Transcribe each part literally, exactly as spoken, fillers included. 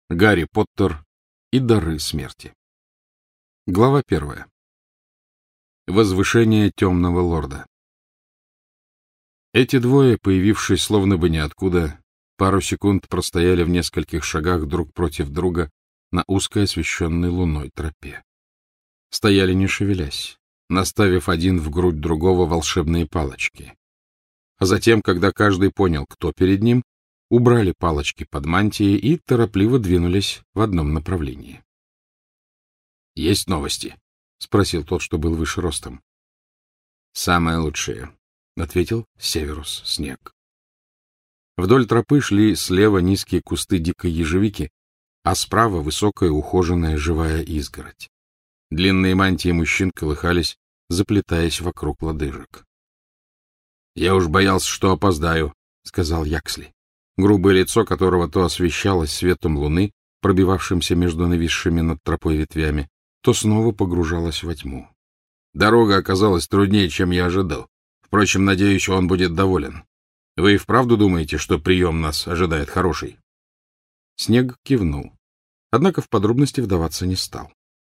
Гарри Поттер и дары смерти. Глава первая. Возвышение темного лорда. Эти двое, появившись словно бы ниоткуда, пару секунд простояли в нескольких шагах друг против друга на узкой освещенной луной тропе. Стояли не шевелясь, наставив один в грудь другого волшебные палочки. А затем, когда каждый понял, кто перед ним, убрали палочки под мантии и торопливо двинулись в одном направлении. — Есть новости? — спросил тот, что был выше ростом. — Самое лучшее, — ответил Северус Снег. Вдоль тропы шли слева низкие кусты дикой ежевики, а справа высокая ухоженная живая изгородь. Длинные мантии мужчин колыхались, заплетаясь вокруг лодыжек. — Я уж боялся, что опоздаю, — сказал Яксли. Грубое лицо которого то освещалось светом луны, пробивавшимся между нависшими над тропой ветвями, то снова погружалось во тьму. Дорога оказалась труднее, чем я ожидал. Впрочем, надеюсь, он будет доволен. Вы и вправду думаете, что прием нас ожидает хороший? Снег кивнул, однако в подробности вдаваться не стал.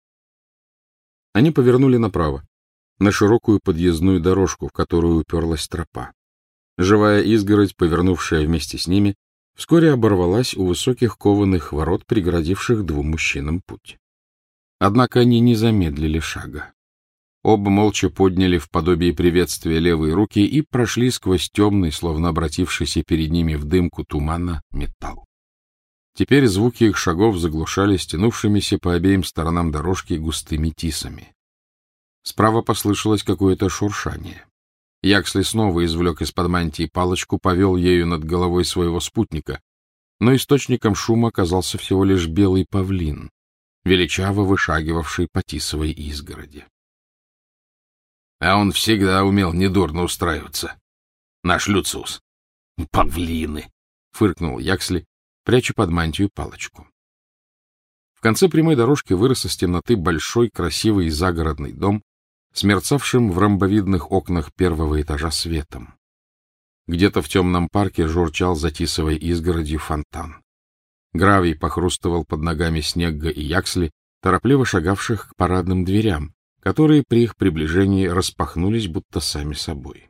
Они повернули направо, на широкую подъездную дорожку, в которую уперлась тропа. Живая изгородь, повернувшая вместе с ними, вскоре оборвалась у высоких кованых ворот, преградивших двум мужчинам путь. Однако они не замедлили шага. Оба молча подняли в подобие приветствия левые руки и прошли сквозь темный, словно обратившийся перед ними в дымку тумана, металл. Теперь звуки их шагов заглушались тянувшимися по обеим сторонам дорожки густыми тисами. Справа послышалось какое-то шуршание. Яксли снова извлек из-под мантии палочку, повел ею над головой своего спутника, но источником шума оказался всего лишь белый павлин, величаво вышагивавший по тисовой изгороди. — А он всегда умел недурно устраиваться. Наш Люциус. — Павлины! — фыркнул Яксли, пряча под мантию палочку. В конце прямой дорожки вырос из темноты большой красивый загородный дом, с мерцавшим в ромбовидных окнах первого этажа светом. Где-то в темном парке журчал за тисовой изгородью фонтан. Гравий похрустывал под ногами Снегга и Яксли, торопливо шагавших к парадным дверям, которые при их приближении распахнулись будто сами собой.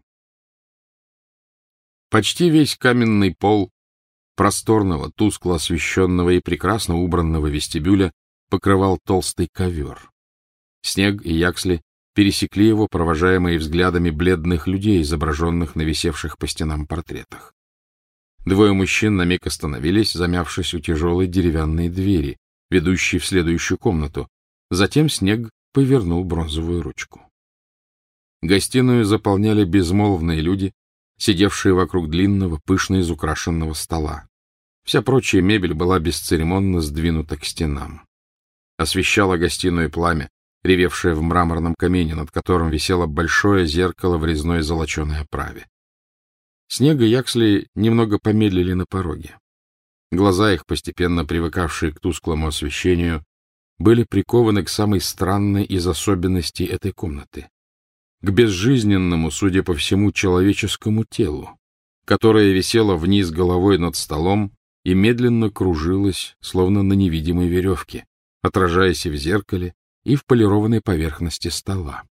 Почти весь каменный пол просторного, тускло освещенного и прекрасно убранного вестибюля покрывал толстый ковер. Снег и Яксли пересекли его, провожаемые взглядами бледных людей, изображенных на висевших по стенам портретах. Двое мужчин на миг остановились, замявшись у тяжелой деревянной двери, ведущей в следующую комнату. Затем Снег повернул бронзовую ручку. Гостиную заполняли безмолвные люди, сидевшие вокруг длинного, пышно изукрашенного стола. Вся прочая мебель была бесцеремонно сдвинута к стенам. Освещало гостиную пламя, ревевшее в мраморном камине, над которым висело большое зеркало в резной золоченой оправе. Снег и Яксли немного помедлили на пороге. Глаза их, постепенно привыкавшие к тусклому освещению, были прикованы к самой странной из особенностей этой комнаты, к безжизненному, судя по всему, человеческому телу, которое висело вниз головой над столом и медленно кружилось, словно на невидимой веревке, отражаясь и в зеркале, и в полированной поверхности стола.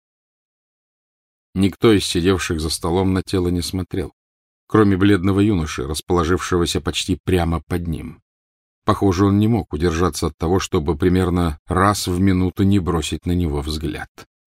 Никто из сидевших за столом на тело не смотрел, кроме бледного юноши, расположившегося почти прямо под ним. Похоже, он не мог удержаться от того, чтобы примерно раз в минуту не бросить на него взгляд.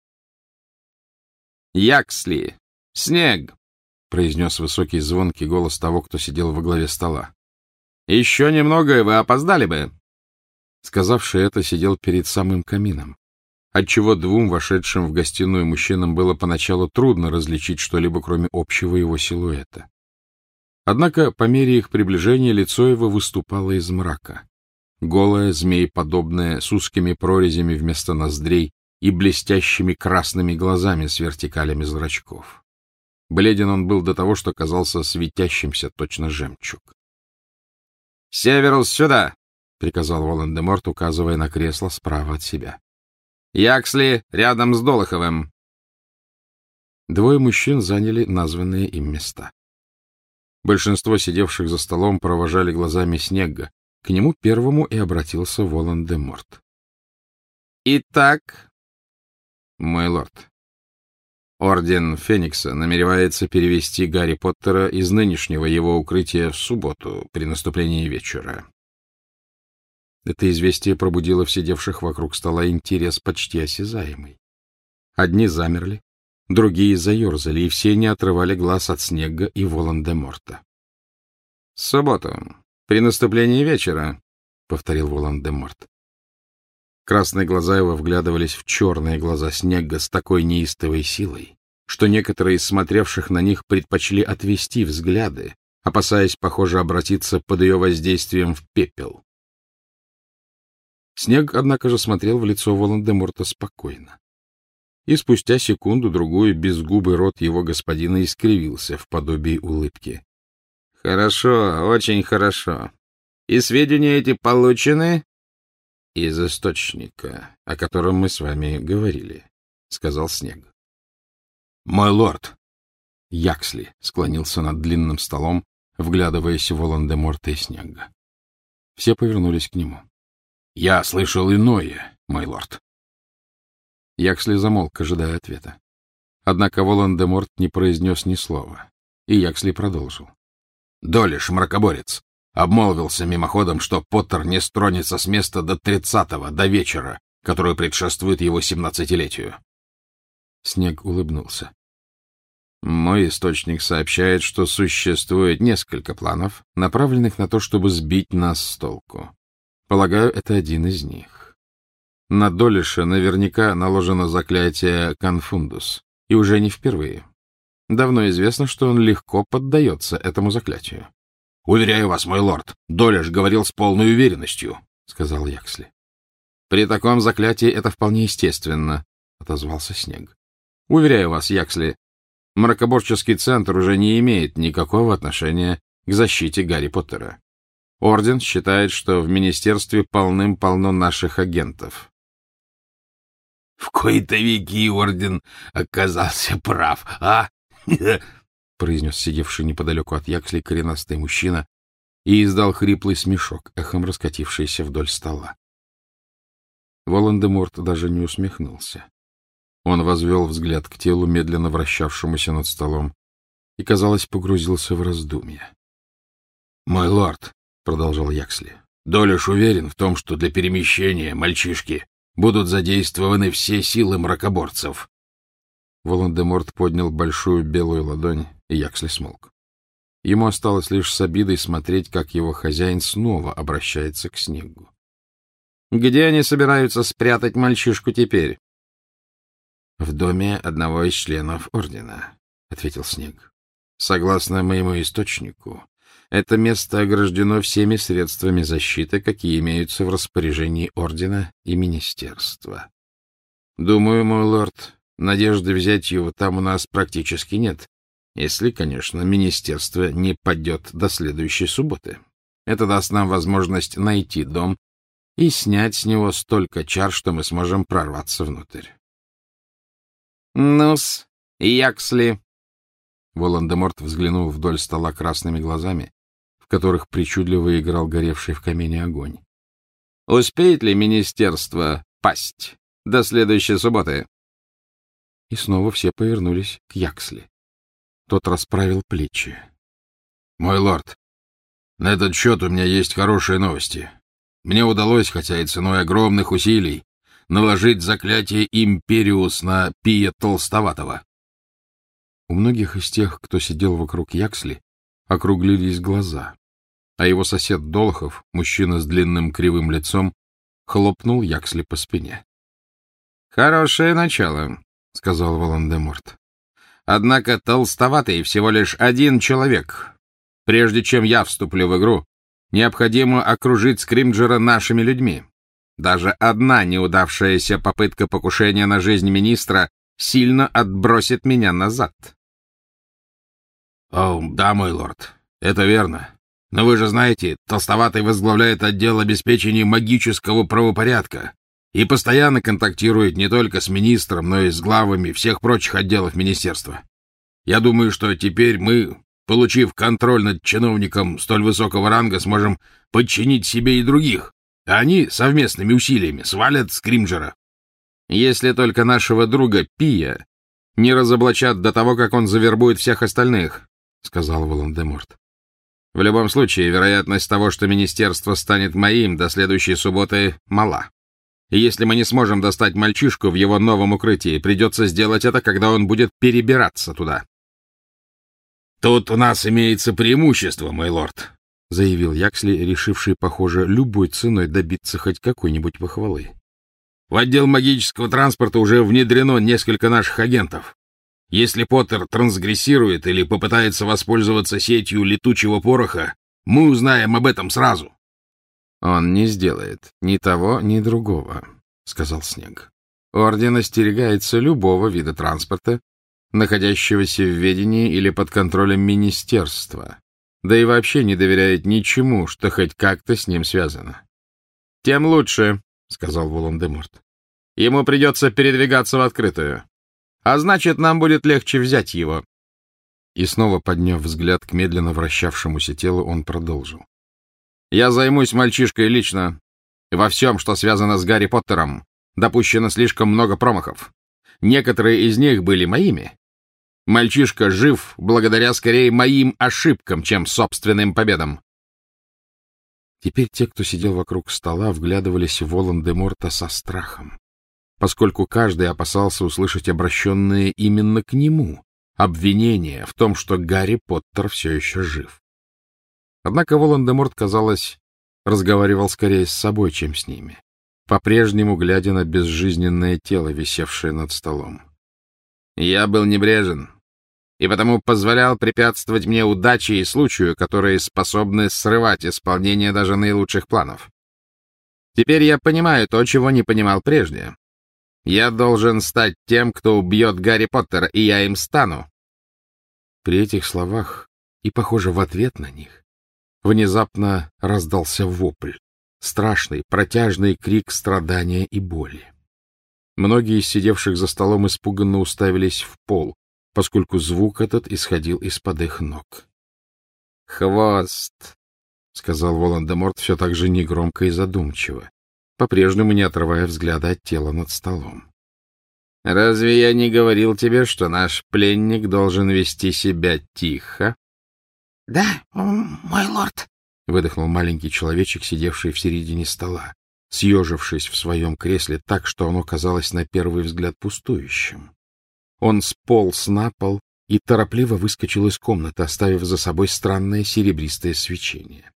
— Яксли! Снег! — произнес высокий звонкий голос того, кто сидел во главе стола. — Еще немного, и вы опоздали бы! Сказавший это сидел перед самым камином, отчего двум вошедшим в гостиную мужчинам было поначалу трудно различить что-либо, кроме общего его силуэта. Однако по мере их приближения лицо его выступало из мрака. Голое, змееподобное, с узкими прорезями вместо ноздрей и блестящими красными глазами с вертикалями зрачков. Бледен он был до того, что казался светящимся, точно жемчуг. — Северус, сюда! — приказал Волан-де-Морт, указывая на кресло справа от себя. — Яксли рядом с Долоховым. Двое мужчин заняли названные им места. Большинство сидевших за столом провожали глазами Снегга, К нему первому и обратился Волан-де-Морт. — Итак, мой лорд, Орден Феникса намеревается перевести Гарри Поттера из нынешнего его укрытия в субботу при наступлении вечера. Это известие пробудило в сидевших вокруг стола интерес почти осязаемый. Одни замерли, другие заерзали, и все не отрывали глаз от Снегга и Волан-де-Морта. — Субботу, при наступлении вечера, — повторил Волан-де-Морт. Красные глаза его вглядывались в черные глаза Снегга с такой неистовой силой, что некоторые из смотревших на них предпочли отвести взгляды, опасаясь, похоже, обратиться под ее воздействием в пепел. Снегг, однако же, смотрел в лицо Волан-де-Морта спокойно. И спустя секунду-другую безгубый рот его господина искривился в подобии улыбки. — Хорошо, очень хорошо. И сведения эти получены? — Из источника, о котором мы с вами говорили, — сказал Снегг. — Мой лорд! Яксли склонился над длинным столом, вглядываясь в Волан-де-Морта и Снегга. Все повернулись к нему. — Я слышал иное, мой лорд. Яксли замолк, ожидая ответа. Однако Волан-де-Морт не произнес ни слова, и Яксли продолжил. — Долиш, мракоборец, обмолвился мимоходом, что Поттер не стронется с места до тридцатого, до вечера, который предшествует его семнадцатилетию. Снегг улыбнулся. — Мой источник сообщает, что существует несколько планов, направленных на то, чтобы сбить нас с толку. Полагаю, это один из них. На Долиша наверняка наложено заклятие «Конфундус», и уже не впервые. Давно известно, что он легко поддается этому заклятию. — Уверяю вас, мой лорд, Долиш говорил с полной уверенностью, — сказал Яксли. — При таком заклятии это вполне естественно, — отозвался Снегг. — Уверяю вас, Яксли, мракоборческий центр уже не имеет никакого отношения к защите Гарри Поттера. Орден считает, что в министерстве полным-полно наших агентов. — В кои-то веки Орден оказался прав, а? — произнес сидевший неподалеку от Яксли коренастый мужчина и издал хриплый смешок, эхом раскатившийся вдоль стола. Волан-де-Морт даже не усмехнулся. Он возвел взгляд к телу, медленно вращавшемуся над столом, и, казалось, погрузился в раздумья. — Мой лорд, — продолжал Яксли, — Долиш уверен в том, что для перемещения мальчишки будут задействованы все силы мракоборцев. Волан-де-Морт поднял большую белую ладонь, и Яксли смолк. Ему осталось лишь с обидой смотреть, как его хозяин снова обращается к Снеггу. — Где они собираются спрятать мальчишку теперь? — В доме одного из членов Ордена, — ответил Снегг. — Согласно моему источнику, это место ограждено всеми средствами защиты, какие имеются в распоряжении Ордена и Министерства. Думаю, мой лорд, надежды взять его там у нас практически нет, если, конечно, Министерство не падет до следующей субботы. Это даст нам возможность найти дом и снять с него столько чар, что мы сможем прорваться внутрь. — Ну-с, Яксли! Волан-де-Морт взглянул вдоль стола красными глазами, в которых причудливо играл горевший в камине огонь. — Успеет ли Министерство пасть до следующей субботы? И снова все повернулись к Яксли. Тот расправил плечи. — Мой лорд, на этот счет у меня есть хорошие новости. Мне удалось, хотя и ценой огромных усилий, наложить заклятие Империус на Пия Толстоватого. У многих из тех, кто сидел вокруг Яксли, округлились глаза, а его сосед Долохов, мужчина с длинным кривым лицом, хлопнул Яксли по спине. — Хорошее начало, — сказал Волан-де-Морт. — Однако Толстоватый всего лишь один человек. Прежде чем я вступлю в игру, необходимо окружить Скримджера нашими людьми. Даже одна неудавшаяся попытка покушения на жизнь министра сильно отбросит меня назад. — О, да, мой лорд, это верно. Но вы же знаете, Толстоватый возглавляет отдел обеспечения магического правопорядка и постоянно контактирует не только с министром, но и с главами всех прочих отделов министерства. Я думаю, что теперь мы получив контроль над чиновником столь высокого ранга, сможем подчинить себе и других, а они совместными усилиями свалят Скримджера. Если только нашего друга Пия не разоблачат до того, как он завербует всех остальных, — сказал Волан-де-Морт. В любом случае, вероятность того, что министерство станет моим до следующей субботы, мала. И если мы не сможем достать мальчишку в его новом укрытии, придется сделать это, когда он будет перебираться туда. — Тут у нас имеется преимущество, мой лорд, — заявил Яксли, решивший, похоже, любой ценой добиться хоть какой-нибудь похвалы. — В отдел магического транспорта уже внедрено несколько наших агентов. Если Поттер трансгрессирует или попытается воспользоваться сетью летучего пороха, мы узнаем об этом сразу. — Он не сделает ни того, ни другого, — сказал Снег. Орден остерегается любого вида транспорта, находящегося в ведении или под контролем министерства, да и вообще не доверяет ничему, что хоть как-то с ним связано. — Тем лучше, — сказал Волан-де-Морт. — Ему придется передвигаться в открытую. А значит, нам будет легче взять его. И снова, подняв взгляд к медленно вращавшемуся телу, он продолжил. Я займусь мальчишкой лично. Во всем, что связано с Гарри Поттером, допущено слишком много промахов. Некоторые из них были моими. Мальчишка жив благодаря скорее моим ошибкам, чем собственным победам. Теперь те, кто сидел вокруг стола, вглядывались в Волан-де-Морта со страхом, поскольку каждый опасался услышать обращенные именно к нему обвинения в том, что Гарри Поттер все еще жив. Однако Волан-де-Морт, казалось, разговаривал скорее с собой, чем с ними, по-прежнему глядя на безжизненное тело, висевшее над столом. Я был небрежен, и потому позволял препятствовать мне удаче и случаю, которые способны срывать исполнение даже наилучших планов. Теперь я понимаю то, чего не понимал прежде. Я должен стать тем, кто убьет Гарри Поттера, и я им стану. При этих словах, и, похоже, в ответ на них, внезапно раздался вопль, страшный, протяжный крик страдания и боли. Многие из сидевших за столом испуганно уставились в пол, поскольку звук этот исходил из-под их ног. — Хвост, — сказал Волан-де-Морт все так же негромко и задумчиво, по-прежнему не отрывая взгляда от тела над столом. — Разве я не говорил тебе, что наш пленник должен вести себя тихо? — Да, мой лорд, — выдохнул маленький человечек, сидевший в середине стола, съежившись в своем кресле так, что оно казалось на первый взгляд пустующим. Он сполз на пол и торопливо выскочил из комнаты, оставив за собой странное серебристое свечение.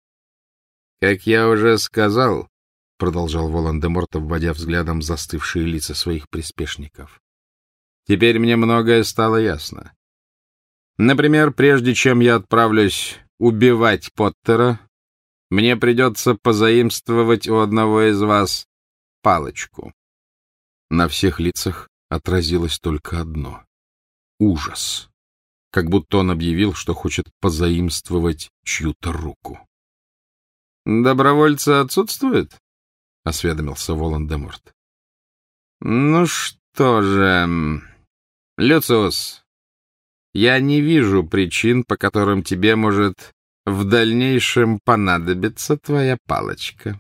— Как я уже сказал, — продолжал Волан-де-Морт, обводя взглядом застывшие лица своих приспешников, — теперь мне многое стало ясно. Например, прежде чем я отправлюсь убивать Поттера, мне придется позаимствовать у одного из вас палочку. На всех лицах отразилось только одно — ужас, как будто он объявил, что хочет позаимствовать чью-то руку. — Добровольцы отсутствуют? — осведомился Волан-де-Морт. — Ну что же, Люциус, я не вижу причин, по которым тебе может в дальнейшем понадобится твоя палочка.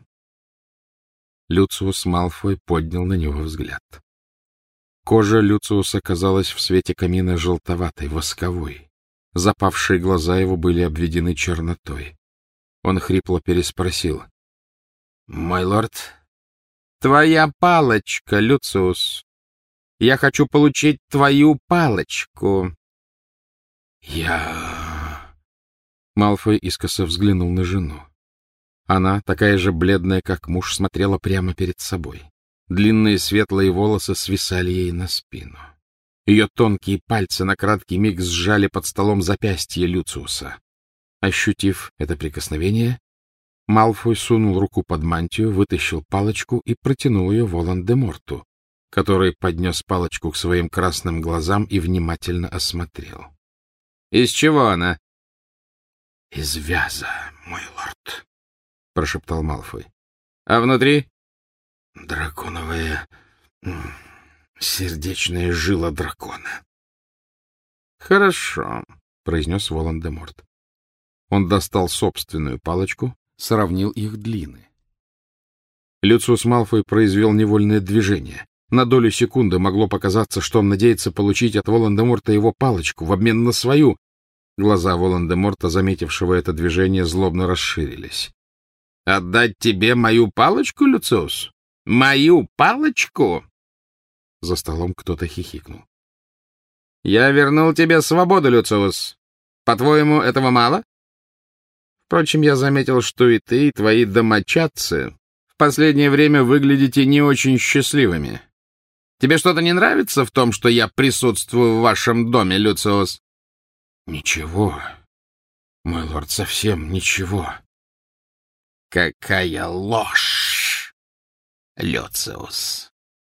Люциус Малфой поднял на него взгляд. Кожа Люциуса казалась в свете камина желтоватой, восковой. Запавшие глаза его были обведены чернотой. Он хрипло переспросил. — Мой лорд? — Твоя палочка, Люциус. Я хочу получить твою палочку. — Я... Малфой искоса взглянул на жену. Она, такая же бледная, как муж, смотрела прямо перед собой. Длинные светлые волосы свисали ей на спину. Ее тонкие пальцы на краткий миг сжали под столом запястье Люциуса. Ощутив это прикосновение, Малфой сунул руку под мантию, вытащил палочку и протянул ее Волан-де-Морту, который поднес палочку к своим красным глазам и внимательно осмотрел. — Из чего она? — Из вяза, мой лорд, — прошептал Малфой. — А внутри? — Драконовая сердечная жила дракона. — Хорошо, — произнес Волан-де-Морт. Он достал собственную палочку, сравнил их длины. Люциус Малфой произвел невольное движение. На долю секунды могло показаться, что он надеется получить от Волан-де-Морта его палочку в обмен на свою. Глаза Волан-де-Морта, заметившего это движение, злобно расширились. — Отдать тебе мою палочку, Люциус? Мою палочку? За столом кто-то хихикнул. — Я вернул тебе свободу, Люциус. По-твоему, этого мало? Впрочем, я заметил, что и ты, и твои домочадцы в последнее время выглядите не очень счастливыми. Тебе что-то не нравится в том, что я присутствую в вашем доме, Люциус? — Ничего, мой лорд, совсем ничего. — Какая ложь, Люциус!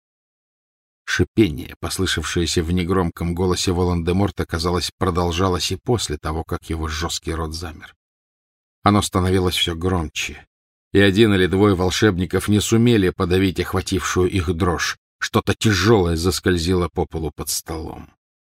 Шипение, послышавшееся в негромком голосе Волан-де-Морта, казалось, продолжалось и после того, как его жесткий рот замер. Оно становилось все громче, и один или двое волшебников не сумели подавить охватившую их дрожь. Что-то тяжелое заскользило по полу под столом.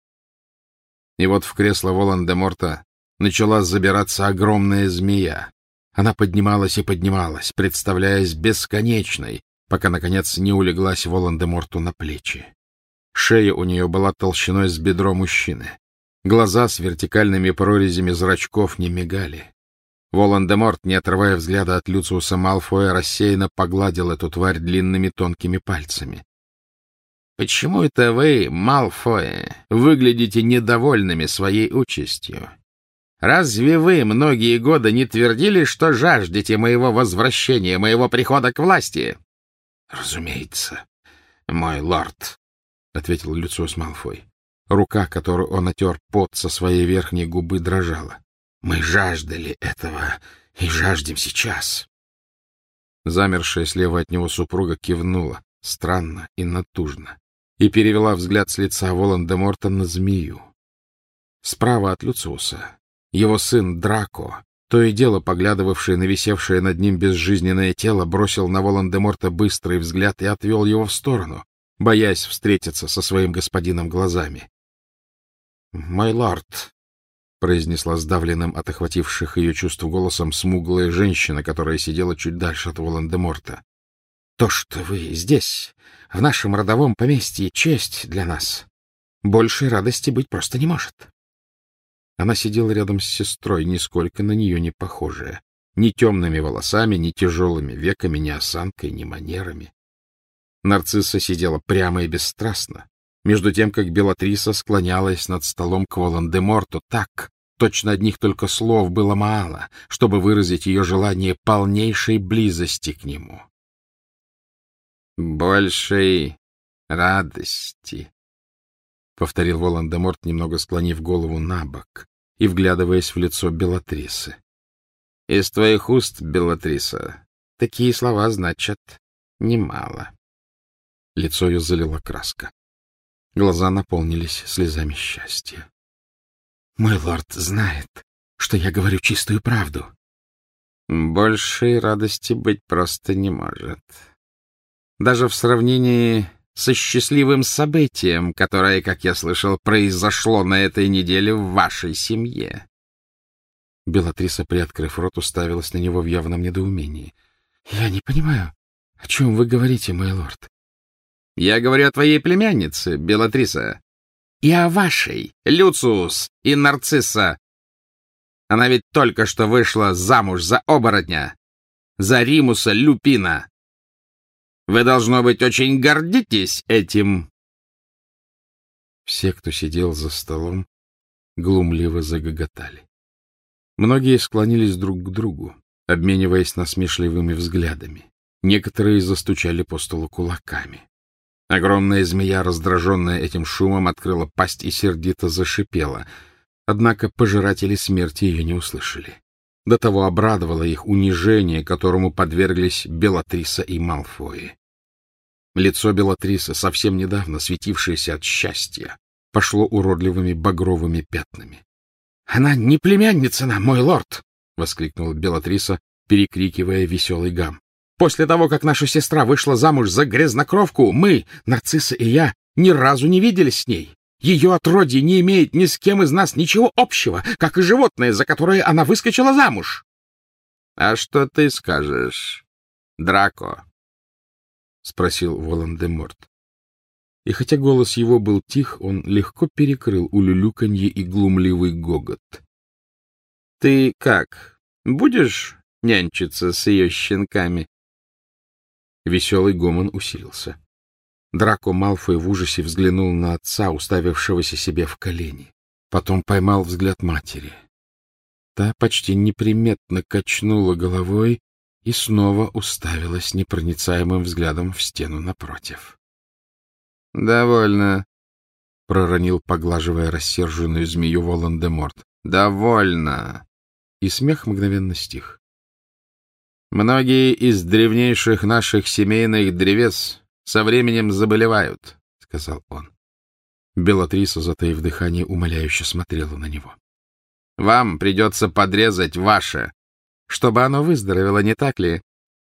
И вот в кресло Волан-де-Морта начала забираться огромная змея. Она поднималась и поднималась, представляясь бесконечной, пока, наконец, не улеглась Волан-де-Морту на плечи. Шея у нее была толщиной с бедро мужчины. Глаза с вертикальными прорезями зрачков не мигали. Волан-де-Морт, не отрывая взгляда от Люциуса Малфоя, рассеянно погладил эту тварь длинными тонкими пальцами. — Почему это вы, Малфои, выглядите недовольными своей участью? Разве вы многие годы не твердили, что жаждете моего возвращения, моего прихода к власти? — Разумеется, мой лорд, — ответил Люциус Малфой. Рука, которую он отер пот со своей верхней губы, дрожала. — Мы жаждали этого и жаждем сейчас. Замершая слева от него супруга кивнула, странно и натужно, и перевела взгляд с лица Волан-де-Морта на змею. Справа от Люциуса его сын Драко, то и дело поглядывавший на висевшее над ним безжизненное тело, бросил на Волан-де-Морта быстрый взгляд и отвел его в сторону, боясь встретиться со своим господином глазами. — Мой лорд, — произнесла сдавленным от охвативших ее чувств голосом смуглая женщина, которая сидела чуть дальше от Волан-де-Морта, — то, что вы здесь, в нашем родовом поместье, честь для нас. Большей радости быть просто не может. Она сидела рядом с сестрой, нисколько на нее не похожая, ни темными волосами, ни тяжелыми веками, ни осанкой, ни манерами. Нарцисса сидела прямо и бесстрастно, между тем, как Белатриса склонялась над столом к Волан-де-Морту так, точно одних только слов было мало, чтобы выразить ее желание полнейшей близости к нему. «Большей радости», — повторил Волан-де-Морт, немного склонив голову на бок и вглядываясь в лицо Белатрисы. — Из твоих уст, Белатриса, такие слова значат немало. Лицо ее залила краска. Глаза наполнились слезами счастья. — Мой лорд знает, что я говорю чистую правду. — Большей радости быть просто не может. Даже в сравнении со счастливым событием, которое, как я слышал, произошло на этой неделе в вашей семье. Белатриса, приоткрыв рот, уставилась на него в явном недоумении. — Я не понимаю, о чем вы говорите, мой лорд. — Я говорю о твоей племяннице, Белатриса, и о вашей, Люциус и Нарцисса. Она ведь только что вышла замуж за оборотня, за Римуса Люпина. Вы, должно быть, очень гордитесь этим. Все, кто сидел за столом, глумливо загоготали. Многие склонились друг к другу, обмениваясь насмешливыми взглядами. Некоторые застучали по столу кулаками. Огромная змея, раздраженная этим шумом, открыла пасть и сердито зашипела. Однако пожиратели смерти ее не услышали. До того обрадовало их унижение, которому подверглись Белатриса и Малфои. Лицо Белатрисы, совсем недавно светившееся от счастья, пошло уродливыми багровыми пятнами. — Она не племянница нам, мой лорд! — воскликнула Белатриса, перекрикивая веселый гам. — После того, как наша сестра вышла замуж за грязнокровку, мы, Нарцисса и я, ни разу не виделись с ней. Ее отродье не имеет ни с кем из нас ничего общего, как и животное, за которое она выскочила замуж. — А что ты скажешь, Драко? — спросил Волан-де-Морт. И хотя голос его был тих, он легко перекрыл улюлюканье и глумливый гогот. — Ты как, будешь нянчиться с ее щенками? Веселый гомон усилился. Драко Малфой в ужасе взглянул на отца, уставившегося себе в колени. Потом поймал взгляд матери. Та почти неприметно качнула головой и снова уставилась непроницаемым взглядом в стену напротив. — Довольно, — проронил, поглаживая рассерженную змею Волан-де-Морт. — Довольно. И смех мгновенно стих. Многие из древнейших наших семейных древес со временем заболевают, — сказал он. Белатриса, затаив дыхание, умоляюще смотрела на него. — Вам придется подрезать ваше, чтобы оно выздоровело, не так ли?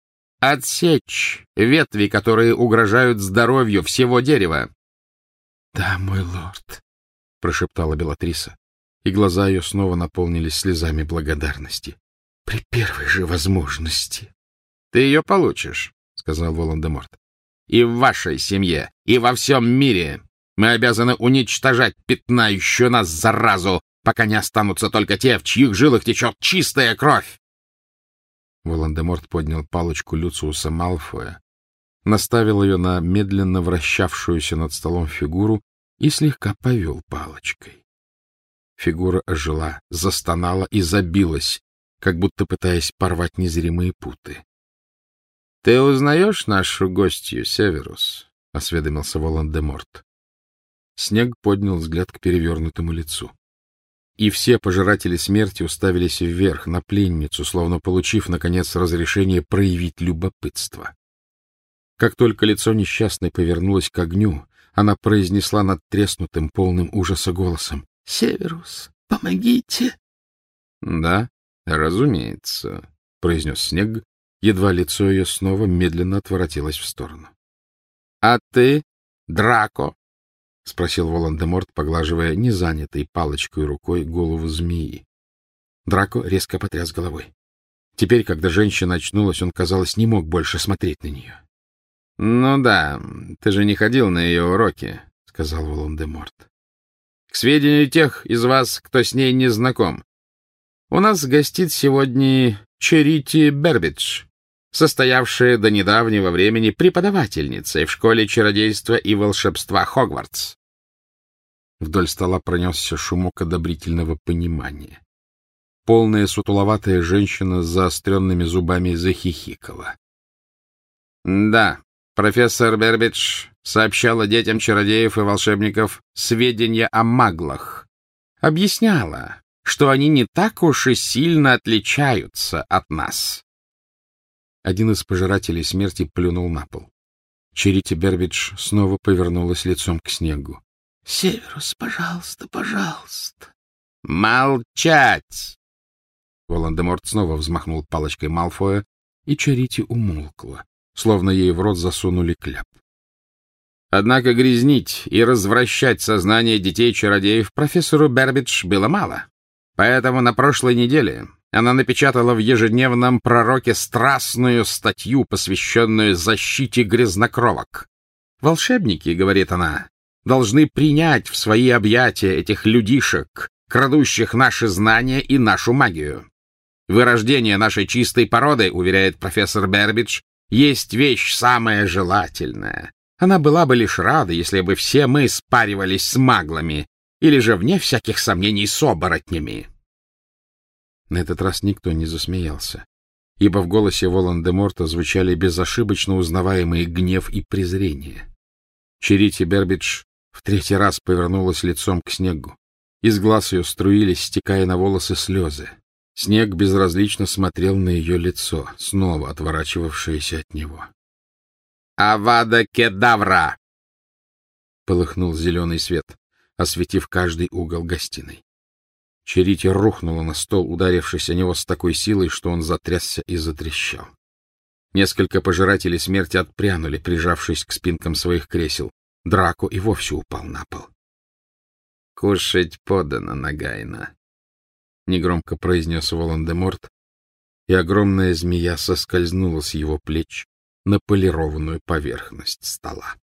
Отсечь ветви, которые угрожают здоровью всего дерева. — Да, мой лорд, — прошептала Белатриса, и глаза ее снова наполнились слезами благодарности. — При первой же возможности. — Ты ее получишь, — сказал Волан-де-Морт. — И в вашей семье, и во всем мире. Мы обязаны уничтожать пятнающую нас заразу, пока не останутся только те, в чьих жилах течет чистая кровь. Волан-де-Морт поднял палочку Люциуса Малфоя, наставил ее на медленно вращавшуюся над столом фигуру и слегка повел палочкой. Фигура ожила, застонала и забилась, как будто пытаясь порвать незримые путы. — Ты узнаешь нашу гостью, Северус? — осведомился Волан-де-Морт. Снег поднял взгляд к перевернутому лицу. И все пожиратели смерти уставились вверх, на пленницу, словно получив, наконец, разрешение проявить любопытство. Как только лицо несчастной повернулось к огню, она произнесла надтреснутым, полным ужаса голосом: — Северус, помогите! — Да, разумеется, — произнес Снег, едва лицо ее снова медленно отворотилось в сторону. — А ты, Драко? — спросил Волан-де-Морт, поглаживая незанятой палочкой рукой голову змеи. Драко резко потряс головой. Теперь, когда женщина очнулась, он, казалось, не мог больше смотреть на нее. — Ну да, ты же не ходил на ее уроки, — сказал Волан-де-Морт. — К сведению тех из вас, кто с ней не знаком, у нас гостит сегодня Черити Бербидж, состоявшая до недавнего времени преподавательницей в школе чародейства и волшебства Хогвартс. Вдоль стола пронесся шумок одобрительного понимания. Полная сутуловатая женщина с заостренными зубами захихикала. — Да, профессор Бербидж сообщала детям чародеев и волшебников сведения о маглах. Объясняла, что они не так уж и сильно отличаются от нас. Один из пожирателей смерти плюнул на пол. Черити Бербидж снова повернулась лицом к Снегу. — Северус, пожалуйста, пожалуйста. — Молчать! Волан-де-Морт снова взмахнул палочкой Малфоя, и Черити умолкла, словно ей в рот засунули кляп. Однако грязнить и развращать сознание детей-чародеев профессору Бербидж было мало. Поэтому на прошлой неделе она напечатала в ежедневном пророке страстную статью, посвященную защите грязнокровок. «Волшебники, — говорит она, — должны принять в свои объятия этих людишек, крадущих наши знания и нашу магию. Вырождение нашей чистой породы, — уверяет профессор Бербидж, — есть вещь самая желательная. Она была бы лишь рада, если бы все мы спаривались с маглами, или же, вне всяких сомнений, с оборотнями». На этот раз никто не засмеялся, ибо в голосе Волан-де-Морта звучали безошибочно узнаваемые гнев и презрение. Черити Бербидж в третий раз повернулась лицом к Снегу. Из глаз ее струились, стекая на волосы, слезы. Снег безразлично смотрел на ее лицо, снова отворачивавшееся от него. «Авада кедавра!» Полыхнул зеленый свет, осветив каждый угол гостиной. Черити рухнула на стол, ударившись о него с такой силой, что он затрясся и затрещал. Несколько пожирателей смерти отпрянули, прижавшись к спинкам своих кресел. Драко и вовсе упал на пол. Кушать подано, Нагайна, — негромко произнес Волан-де-Морт, и огромная змея соскользнула с его плеч на полированную поверхность стола.